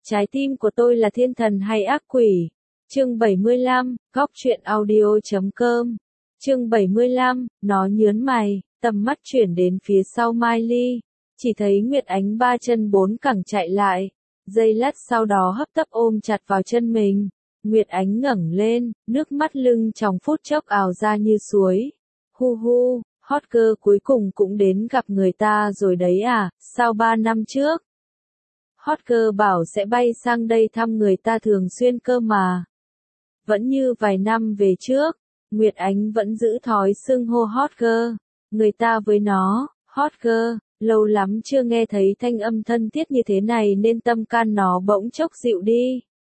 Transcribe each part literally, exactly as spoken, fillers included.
Trái tim của tôi là thiên thần hay ác quỷ? Chương bảy mươi lăm, góc truyện audio chấm com. Chương bảy mươi lăm, nó nhớn mày, tầm mắt chuyển đến phía sau Mai Ly, chỉ thấy Nguyệt Ánh ba chân bốn cẳng chạy lại, giây lát sau đó hấp tấp ôm chặt vào chân mình. Nguyệt Ánh ngẩng lên, nước mắt lưng trong phút chốc ào ra như suối. Hu hu, hot girl cuối cùng cũng đến gặp người ta rồi đấy à, sao ba năm trước? Hot girl bảo sẽ bay sang đây thăm người ta thường xuyên cơ mà. Vẫn như vài năm về trước, Nguyệt Ánh vẫn giữ thói xưng hô hot girl, người ta với nó, hot girl, lâu lắm chưa nghe thấy thanh âm thân thiết như thế này nên tâm can nó bỗng chốc dịu đi.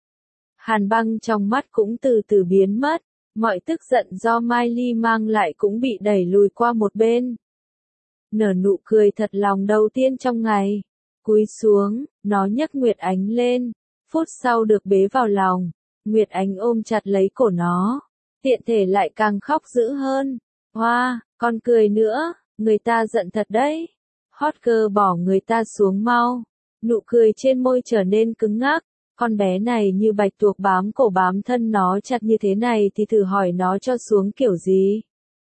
Hàn băng trong mắt cũng từ từ biến mất, mọi tức giận do Mai Ly mang lại cũng bị đẩy lùi qua một bên. Nở nụ cười thật lòng đầu tiên trong ngày, cúi xuống, nó nhấc Nguyệt Ánh lên, phút sau được bế vào lòng, Nguyệt Ánh ôm chặt lấy cổ nó, tiện thể lại càng khóc dữ hơn. Hoa, con cười nữa, người ta giận thật đấy. Hot girl bỏ người ta xuống mau, nụ cười trên môi trở nên cứng ngắc. Con bé này như bạch tuộc bám cổ bám thân nó chặt như thế này thì thử hỏi nó cho xuống kiểu gì?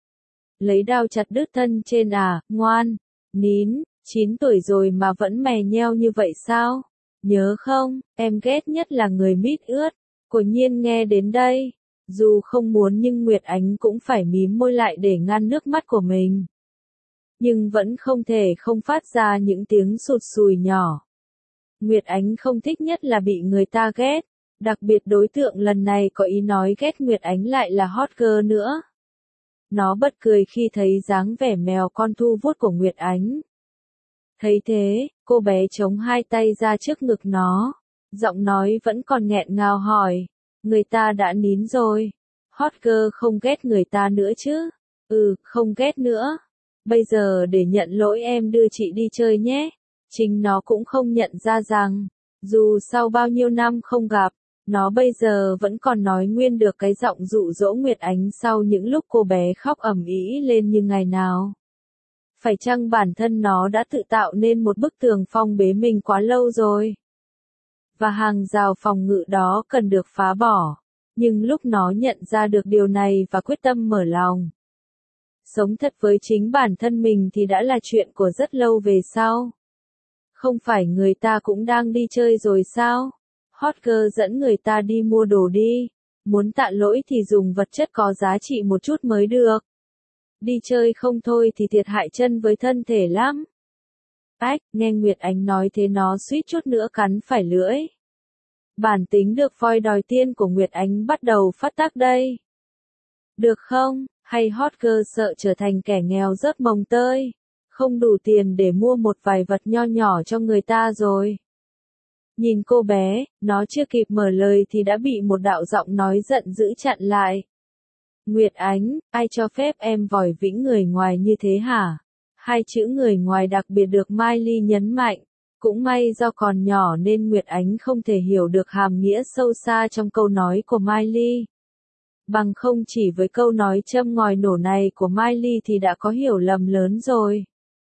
Lấy đao chặt đứt thân trên à, ngoan, nín, chín tuổi rồi mà vẫn mè nheo như vậy sao? Nhớ không, em ghét nhất là người mít ướt. Cổ Nhiên nghe đến đây, dù không muốn nhưng Nguyệt Ánh cũng phải mím môi lại để ngăn nước mắt của mình. Nhưng vẫn không thể không phát ra những tiếng sụt sùi nhỏ. Nguyệt Ánh không thích nhất là bị người ta ghét, đặc biệt đối tượng lần này có ý nói ghét Nguyệt Ánh lại là hot girl nữa. Nó bật cười khi thấy dáng vẻ mèo con thu vuốt của Nguyệt Ánh. Thấy thế, cô bé chống hai tay ra trước ngực nó, giọng nói vẫn còn nghẹn ngào hỏi, người ta đã nín rồi, hot girl không ghét người ta nữa chứ? Ừ, không ghét nữa. Bây giờ để nhận lỗi em đưa chị đi chơi nhé. Chính nó cũng không nhận ra rằng, dù sau bao nhiêu năm không gặp, nó bây giờ vẫn còn nói nguyên được cái giọng dụ dỗ Nguyệt Ánh sau những lúc cô bé khóc ầm ĩ lên như ngày nào. Phải chăng bản thân nó đã tự tạo nên một bức tường phong bế mình quá lâu rồi? Và hàng rào phòng ngự đó cần được phá bỏ. Nhưng lúc nó nhận ra được điều này và quyết tâm mở lòng sống thật với chính bản thân mình thì đã là chuyện của rất lâu về sau. Không phải người ta cũng đang đi chơi rồi sao? Hot girl dẫn người ta đi mua đồ đi. Muốn tạ lỗi thì dùng vật chất có giá trị một chút mới được. Đi chơi không thôi thì thiệt hại chân với thân thể lắm. Ách, nghe Nguyệt Ánh nói thế nó suýt chút nữa cắn phải lưỡi. Bản tính được voi đòi tiên của Nguyệt Ánh bắt đầu phát tác đây. Được không, hay hot girl sợ trở thành kẻ nghèo rớt mồng tơi, không đủ tiền để mua một vài vật nho nhỏ cho người ta rồi. Nhìn cô bé, nó chưa kịp mở lời thì đã bị một đạo giọng nói giận dữ chặn lại. Nguyệt Ánh, ai cho phép em vòi vĩnh người ngoài như thế hả? Hai chữ người ngoài đặc biệt được Mai Ly nhấn mạnh. Cũng may do còn nhỏ nên Nguyệt Ánh không thể hiểu được hàm nghĩa sâu xa trong câu nói của Mai Ly. Bằng không chỉ với câu nói châm ngòi nổ này của Mai Ly thì đã có hiểu lầm lớn rồi.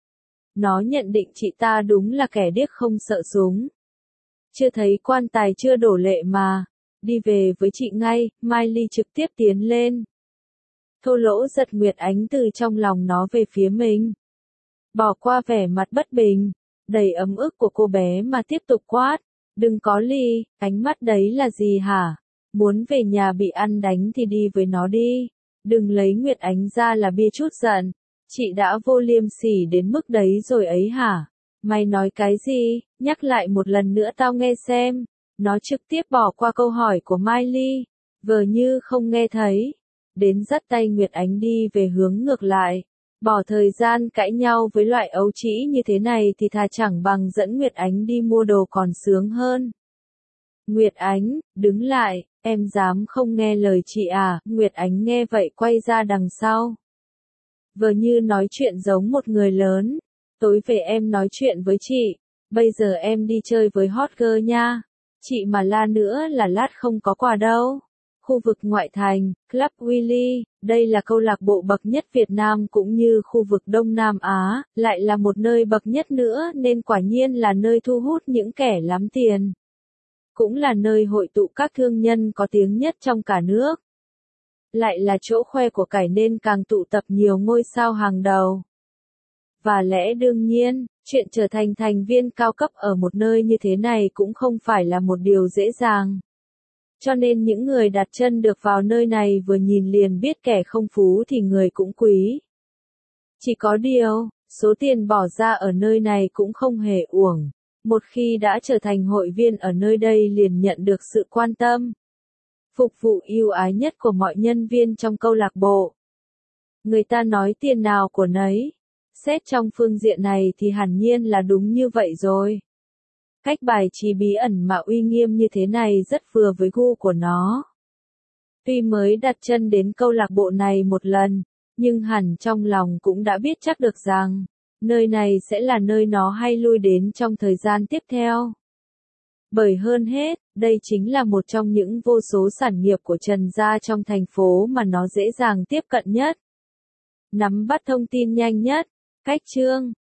Nó nhận định chị ta đúng là kẻ điếc không sợ súng. Chưa thấy quan tài chưa đổ lệ mà. Đi về với chị ngay, Mai Ly trực tiếp tiến lên. Thô lỗ giật Nguyệt Ánh từ trong lòng nó về phía mình. Bỏ qua vẻ mặt bất bình, đầy ấm ức của cô bé mà tiếp tục quát. Đừng có Ly, ánh mắt đấy là gì hả? Muốn về nhà bị ăn đánh thì đi với nó đi. Đừng lấy Nguyệt Ánh ra là bia chút giận. Chị đã vô liêm sỉ đến mức đấy rồi ấy hả? Mày nói cái gì? Nhắc lại một lần nữa tao nghe xem. Nó trực tiếp bỏ qua câu hỏi của Mai Ly, vờ như không nghe thấy. Đến dắt tay Nguyệt Ánh đi về hướng ngược lại. Bỏ thời gian cãi nhau với loại ấu trĩ như thế này thì thà chẳng bằng dẫn Nguyệt Ánh đi mua đồ còn sướng hơn. Nguyệt Ánh, đứng lại, em dám không nghe lời chị à? Nguyệt Ánh nghe vậy quay ra đằng sau. Vờ như nói chuyện giống một người lớn. Tối về em nói chuyện với chị, bây giờ em đi chơi với hot girl nha. Chị mà la nữa là lát không có quà đâu. Khu vực ngoại thành, Club Willy, đây là câu lạc bộ bậc nhất Việt Nam cũng như khu vực Đông Nam Á, lại là một nơi bậc nhất nữa nên quả nhiên là nơi thu hút những kẻ lắm tiền. cũng là nơi hội tụ các thương nhân có tiếng nhất trong cả nước. Lại là chỗ khoe của cải nên càng tụ tập nhiều ngôi sao hàng đầu. Và lẽ đương nhiên, chuyện trở thành thành viên cao cấp ở một nơi như thế này cũng không phải là một điều dễ dàng. Cho nên những người đặt chân được vào nơi này vừa nhìn liền biết kẻ không phú thì người cũng quý. Chỉ có điều, số tiền bỏ ra ở nơi này cũng không hề uổng. Một khi đã trở thành hội viên ở nơi đây liền nhận được sự quan tâm, phục vụ ưu ái nhất của mọi nhân viên trong câu lạc bộ. Người ta nói tiền nào của nấy. Xét trong phương diện này thì hẳn nhiên là đúng như vậy rồi. Cách bài trí bí ẩn mà uy nghiêm như thế này rất vừa với gu của nó. Tuy mới đặt chân đến câu lạc bộ này một lần, nhưng hẳn trong lòng cũng đã biết chắc được rằng, nơi này sẽ là nơi nó hay lui đến trong thời gian tiếp theo. Bởi hơn hết, đây chính là một trong những vô số sản nghiệp của Trần gia trong thành phố mà nó dễ dàng tiếp cận nhất. Nắm bắt thông tin nhanh nhất. Cách chương